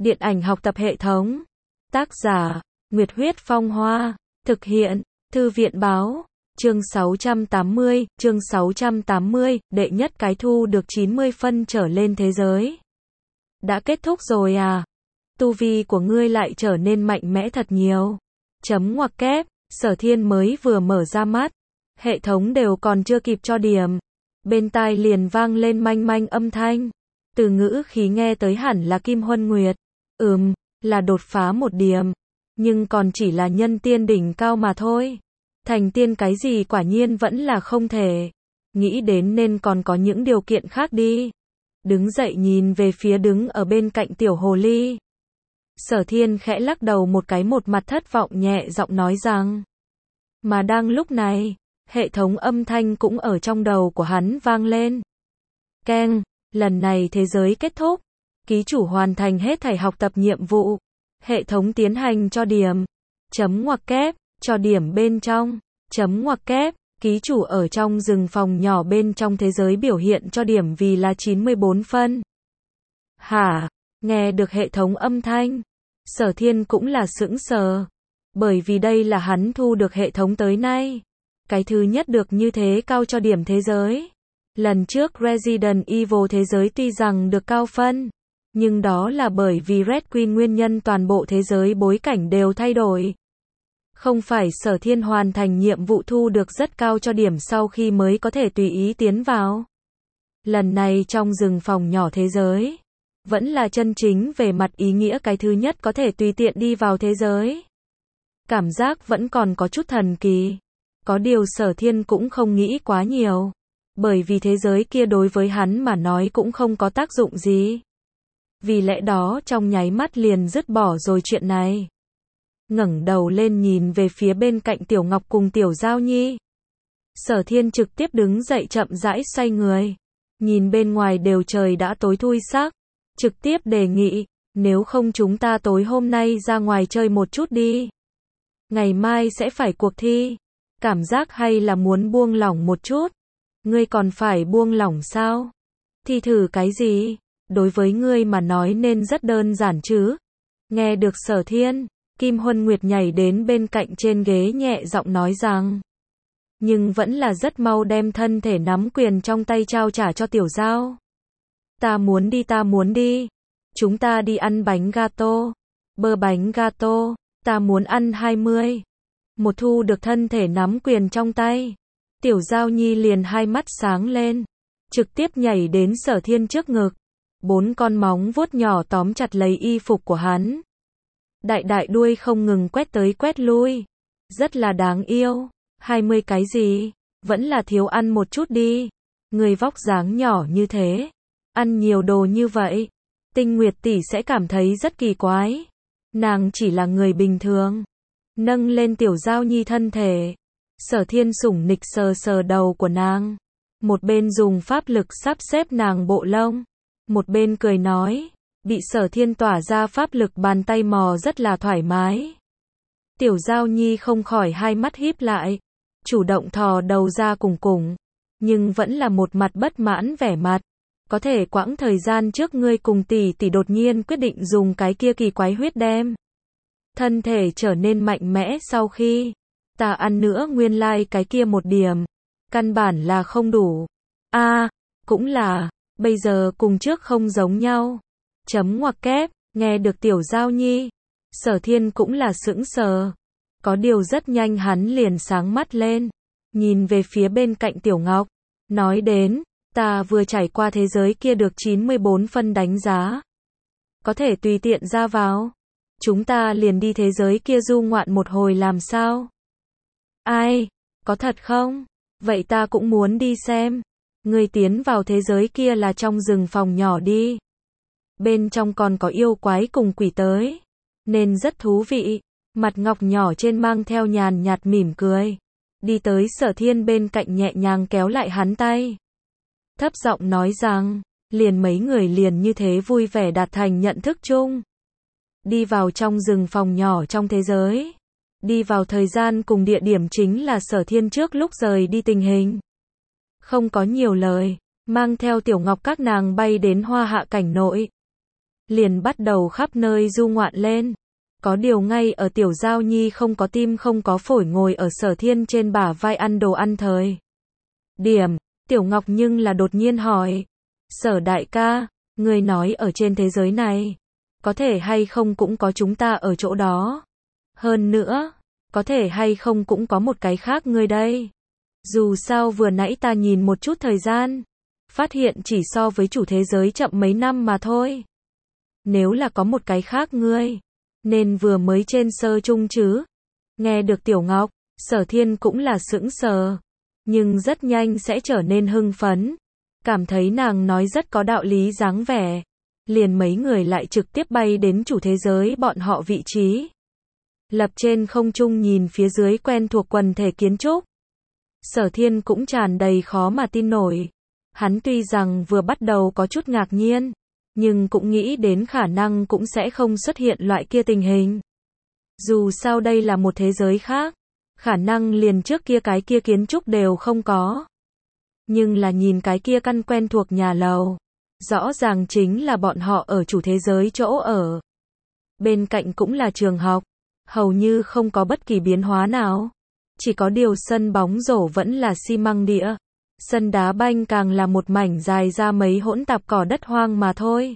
Điện ảnh học tập hệ thống. Tác giả, Nguyệt Huyết Phong Hoa. Thực hiện, Thư viện Báo. Chương 680, đệ nhất cái thu được 90 phân trở lên thế giới. Đã kết thúc rồi à? Tu vi của ngươi lại trở nên mạnh mẽ thật nhiều. Chấm ngoặc kép, Sở Thiên mới vừa mở ra mắt. Hệ thống đều còn chưa kịp cho điểm. Bên tai liền vang lên manh manh âm thanh. Từ ngữ khí nghe tới hẳn là Kim Huân Nguyệt. Là đột phá một điểm. Nhưng còn chỉ là nhân tiên đỉnh cao mà thôi. Thành tiên cái gì quả nhiên vẫn là không thể. Nghĩ đến nên còn có những điều kiện khác đi. Đứng dậy nhìn về phía đứng ở bên cạnh tiểu hồ ly. Sở Thiên khẽ lắc đầu một cái, một mặt thất vọng nhẹ giọng nói rằng. Mà đang lúc này, hệ thống âm thanh cũng ở trong đầu của hắn vang lên. Keng, lần này thế giới kết thúc. Ký chủ hoàn thành hết thảy học tập nhiệm vụ. Hệ thống tiến hành cho điểm. Chấm ngoặc kép, cho điểm bên trong. Chấm ngoặc kép, ký chủ ở trong rừng phòng nhỏ bên trong thế giới biểu hiện cho điểm vì là 94 phân. Hả? Nghe được hệ thống âm thanh. Sở Thiên cũng là sững sờ. Bởi vì đây là hắn thu được hệ thống tới nay. Cái thứ nhất được như thế cao cho điểm thế giới. Lần trước Resident Evil thế giới tuy rằng được cao phân. Nhưng đó là bởi vì Red Queen nguyên nhân toàn bộ thế giới bối cảnh đều thay đổi. Không phải Sở Thiên hoàn thành nhiệm vụ thu được rất cao cho điểm sau khi mới có thể tùy ý tiến vào. Lần này trong rừng phòng nhỏ thế giới. Vẫn là chân chính về mặt ý nghĩa cái thứ nhất có thể tùy tiện đi vào thế giới. Cảm giác vẫn còn có chút thần kỳ. Có điều Sở Thiên cũng không nghĩ quá nhiều. Bởi vì thế giới kia đối với hắn mà nói cũng không có tác dụng gì. Vì lẽ đó trong nháy mắt liền dứt bỏ rồi chuyện này. Ngẩng đầu lên nhìn về phía bên cạnh Tiểu Ngọc cùng Tiểu Giao Nhi. Sở Thiên trực tiếp đứng dậy chậm rãi xoay người. Nhìn bên ngoài đều trời đã tối thui sắc. Trực tiếp đề nghị, nếu không chúng ta tối hôm nay ra ngoài chơi một chút đi. Ngày mai sẽ phải cuộc thi. Cảm giác hay là muốn buông lỏng một chút. Ngươi còn phải buông lỏng sao? Thi thử cái gì? Đối với ngươi mà nói nên rất đơn giản chứ. Nghe được Sở Thiên, Kim Huân Nguyệt nhảy đến bên cạnh trên ghế nhẹ giọng nói rằng. Nhưng vẫn là rất mau đem thân thể nắm quyền trong tay trao trả cho Tiểu Giao. Ta muốn đi. Chúng ta đi ăn bánh gato. Bơ bánh gato. Ta muốn ăn 20. Một thu được thân thể nắm quyền trong tay. Tiểu Giao Nhi liền hai mắt sáng lên. Trực tiếp nhảy đến Sở Thiên trước ngực. 4 con móng vuốt nhỏ tóm chặt lấy y phục của hắn. Đại đuôi không ngừng quét tới quét lui. Rất là đáng yêu. 20 cái gì? Vẫn là thiếu ăn một chút đi. Người vóc dáng nhỏ như thế. Ăn nhiều đồ như vậy. Tinh Nguyệt tỷ sẽ cảm thấy rất kỳ quái. Nàng chỉ là người bình thường. Nâng lên Tiểu Giao Nhi thân thể. Sở Thiên sủng nịch sờ sờ đầu của nàng. Một bên dùng pháp lực sắp xếp nàng bộ lông. Một bên cười nói. Bị Sở Thiên tỏa ra pháp lực bàn tay mò rất là thoải mái. Tiểu Giao Nhi không khỏi hai mắt híp lại. Chủ động thò đầu ra cùng. Nhưng vẫn là một mặt bất mãn vẻ mặt. Có thể quãng thời gian trước ngươi cùng tỷ đột nhiên quyết định dùng cái kia kỳ quái huyết đem. Thân thể trở nên mạnh mẽ sau khi ta ăn nữa nguyên lai cái kia một điểm. Căn bản là không đủ. Cũng là, bây giờ cùng trước không giống nhau. Chấm ngoặc kép, nghe được Tiểu Giao Nhi. Sở Thiên cũng là sững sờ. Có điều rất nhanh hắn liền sáng mắt lên. Nhìn về phía bên cạnh Tiểu Ngọc. Nói đến, ta vừa trải qua thế giới kia được 94 phân đánh giá. Có thể tùy tiện ra vào. Chúng ta liền đi thế giới kia du ngoạn một hồi làm sao? Ai? Có thật không? Vậy ta cũng muốn đi xem. Ngươi tiến vào thế giới kia là trong rừng phòng nhỏ đi. Bên trong còn có yêu quái cùng quỷ tới. Nên rất thú vị. Mặt ngọc nhỏ trên mang theo nhàn nhạt mỉm cười. Đi tới Sở Thiên bên cạnh nhẹ nhàng kéo lại hắn tay. Thấp giọng nói rằng, liền mấy người liền như thế vui vẻ đạt thành nhận thức chung. Đi vào trong rừng phòng nhỏ trong thế giới. Đi vào thời gian cùng địa điểm chính là Sở Thiên trước lúc rời đi tình hình. Không có nhiều lời, mang theo Tiểu Ngọc các nàng bay đến Hoa Hạ cảnh nội. liền bắt đầu khắp nơi du ngoạn lên. Có điều ngay ở Tiểu Giao Nhi không có tim không có phổi ngồi ở Sở Thiên trên bả vai ăn đồ ăn thời điểm, Tiểu Ngọc nhưng là đột nhiên hỏi, Sở đại ca, ngươi nói ở trên thế giới này, có thể hay không cũng có chúng ta ở chỗ đó. Hơn nữa, có thể hay không cũng có một cái khác ngươi đây. Dù sao vừa nãy ta nhìn một chút thời gian, phát hiện chỉ so với chủ thế giới chậm mấy năm mà thôi. Nếu là có một cái khác ngươi, nên vừa mới trên sơ trung chứ. Nghe được Tiểu Ngọc, Sở Thiên cũng là sững sờ, nhưng rất nhanh sẽ trở nên hưng phấn, cảm thấy nàng nói rất có đạo lý dáng vẻ. Liền mấy người lại trực tiếp bay đến chủ thế giới bọn họ vị trí. Lập trên không trung nhìn phía dưới quen thuộc quần thể kiến trúc. Sở Thiên cũng tràn đầy khó mà tin nổi. Hắn tuy rằng vừa bắt đầu có chút ngạc nhiên, nhưng cũng nghĩ đến khả năng cũng sẽ không xuất hiện loại kia tình hình. Dù sao đây là một thế giới khác, khả năng liền trước kia cái kia kiến trúc đều không có. Nhưng là nhìn cái kia căn quen thuộc nhà lầu, rõ ràng chính là bọn họ ở chủ thế giới chỗ ở. Bên cạnh cũng là trường học, hầu như không có bất kỳ biến hóa nào. Chỉ có điều sân bóng rổ vẫn là xi măng địa. Sân đá banh càng là một mảnh dài ra mấy hỗn tạp cỏ đất hoang mà thôi.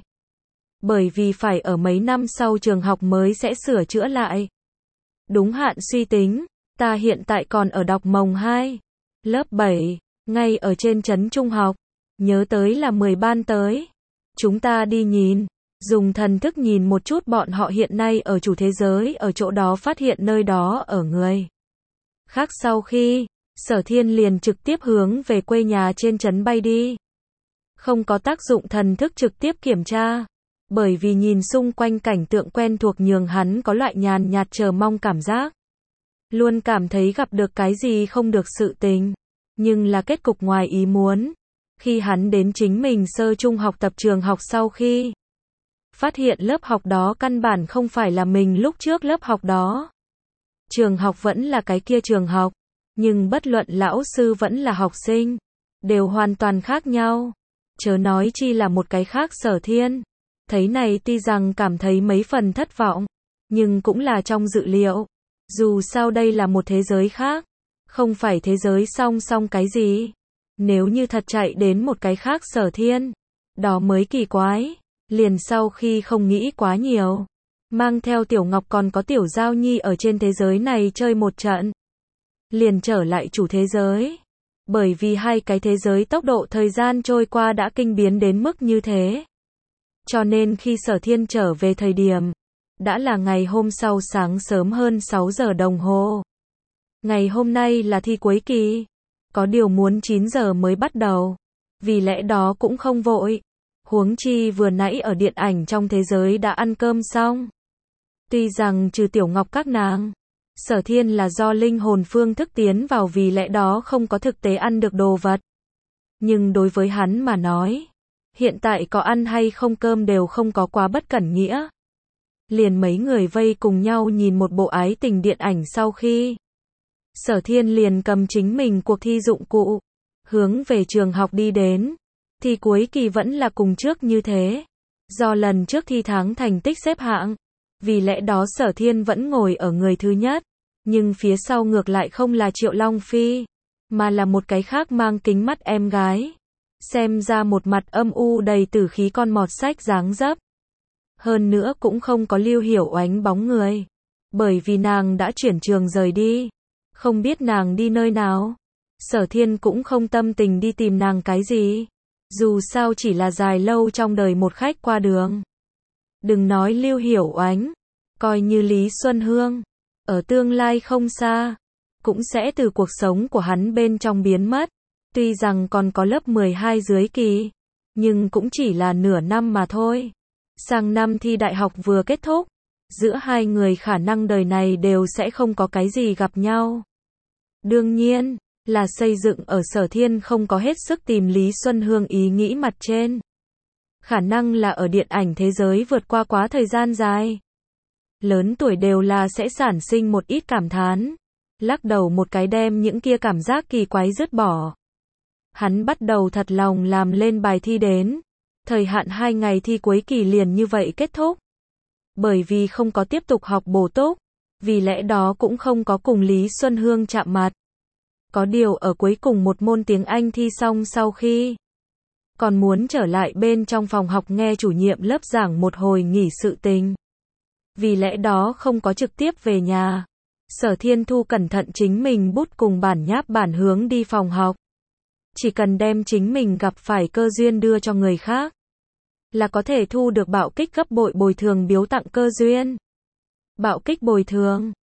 Bởi vì phải ở mấy năm sau trường học mới sẽ sửa chữa lại. Đúng hạn suy tính, ta hiện tại còn ở đọc mồng 2, lớp 7, ngay ở trên trấn trung học. Nhớ tới là 10 ban tới. Chúng ta đi nhìn, dùng thần thức nhìn một chút bọn họ hiện nay ở chủ thế giới ở chỗ đó phát hiện nơi đó ở người khác sau khi, Sở Thiên liền trực tiếp hướng về quê nhà trên trấn bay đi. Không có tác dụng thần thức trực tiếp kiểm tra, bởi vì nhìn xung quanh cảnh tượng quen thuộc nhường hắn có loại nhàn nhạt chờ mong cảm giác. Luôn cảm thấy gặp được cái gì không được sự tình, nhưng là kết cục ngoài ý muốn. Khi hắn đến chính mình sơ trung học tập trường học sau khi phát hiện lớp học đó căn bản không phải là mình lúc trước lớp học đó. Trường học vẫn là cái kia trường học, nhưng bất luận lão sư vẫn là học sinh, đều hoàn toàn khác nhau. Chớ nói chi là một cái khác Sở Thiên. Thấy này tuy rằng cảm thấy mấy phần thất vọng, nhưng cũng là trong dự liệu. Dù sao đây là một thế giới khác, không phải thế giới song song cái gì. Nếu như thật chạy đến một cái khác Sở Thiên, đó mới kỳ quái. Liền sau khi không nghĩ quá nhiều, mang theo Tiểu Ngọc còn có Tiểu Giao Nhi ở trên thế giới này chơi một trận, liền trở lại chủ thế giới. Bởi vì hai cái thế giới tốc độ thời gian trôi qua đã kinh biến đến mức như thế. Cho nên khi Sở Thiên trở về thời điểm, đã là ngày hôm sau sáng sớm hơn 6 giờ đồng hồ. Ngày hôm nay là thi cuối kỳ, có điều muốn 9 giờ mới bắt đầu, vì lẽ đó cũng không vội. Huống chi vừa nãy ở điện ảnh trong thế giới đã ăn cơm xong. Tuy rằng trừ Tiểu Ngọc các nàng, Sở Thiên là do linh hồn phương thức tiến vào vì lẽ đó không có thực tế ăn được đồ vật. Nhưng đối với hắn mà nói, hiện tại có ăn hay không cơm đều không có quá bất cẩn nghĩa. Liền mấy người vây cùng nhau nhìn một bộ ái tình điện ảnh sau khi, Sở Thiên liền cầm chính mình cuộc thi dụng cụ, hướng về trường học đi đến. Thi cuối kỳ vẫn là cùng trước như thế. Do lần trước thi tháng thành tích xếp hạng, vì lẽ đó Sở Thiên vẫn ngồi ở người thứ nhất. Nhưng phía sau ngược lại không là Triệu Long Phi, mà là một cái khác mang kính mắt em gái. Xem ra một mặt âm u đầy tử khí con mọt sách dáng dấp. Hơn nữa cũng không có Lưu Hiểu Oánh bóng người. Bởi vì nàng đã chuyển trường rời đi. Không biết nàng đi nơi nào. Sở Thiên cũng không tâm tình đi tìm nàng cái gì. Dù sao chỉ là dài lâu trong đời một khách qua đường. Đừng nói Lưu Hiểu Oánh, coi như Lý Xuân Hương, ở tương lai không xa, cũng sẽ từ cuộc sống của hắn bên trong biến mất. Tuy rằng còn có lớp 12 dưới kỳ, nhưng cũng chỉ là nửa năm mà thôi. Sang năm thi đại học vừa kết thúc, giữa hai người khả năng đời này đều sẽ không có cái gì gặp nhau. Đương nhiên là xây dựng ở Sở Thiên không có hết sức tìm Lý Xuân Hương ý nghĩ mặt trên. Khả năng là ở điện ảnh thế giới vượt qua quá thời gian dài. Lớn tuổi đều là sẽ sản sinh một ít cảm thán. Lắc đầu một cái đem những kia cảm giác kỳ quái dứt bỏ. Hắn bắt đầu thật lòng làm lên bài thi đến. Thời hạn 2 ngày thi cuối kỳ liền như vậy kết thúc. Bởi vì không có tiếp tục học bổ túc, vì lẽ đó cũng không có cùng Lý Xuân Hương chạm mặt. Có điều ở cuối cùng một môn tiếng Anh thi xong sau khi còn muốn trở lại bên trong phòng học nghe chủ nhiệm lớp giảng một hồi nghỉ sự tình. Vì lẽ đó không có trực tiếp về nhà. Sở Thiên Thu cẩn thận chính mình bút cùng bản nháp bản hướng đi phòng học. Chỉ cần đem chính mình gặp phải cơ duyên đưa cho người khác, là có thể thu được bạo kích gấp bội bồi thường biếu tặng cơ duyên. Bạo kích bồi thường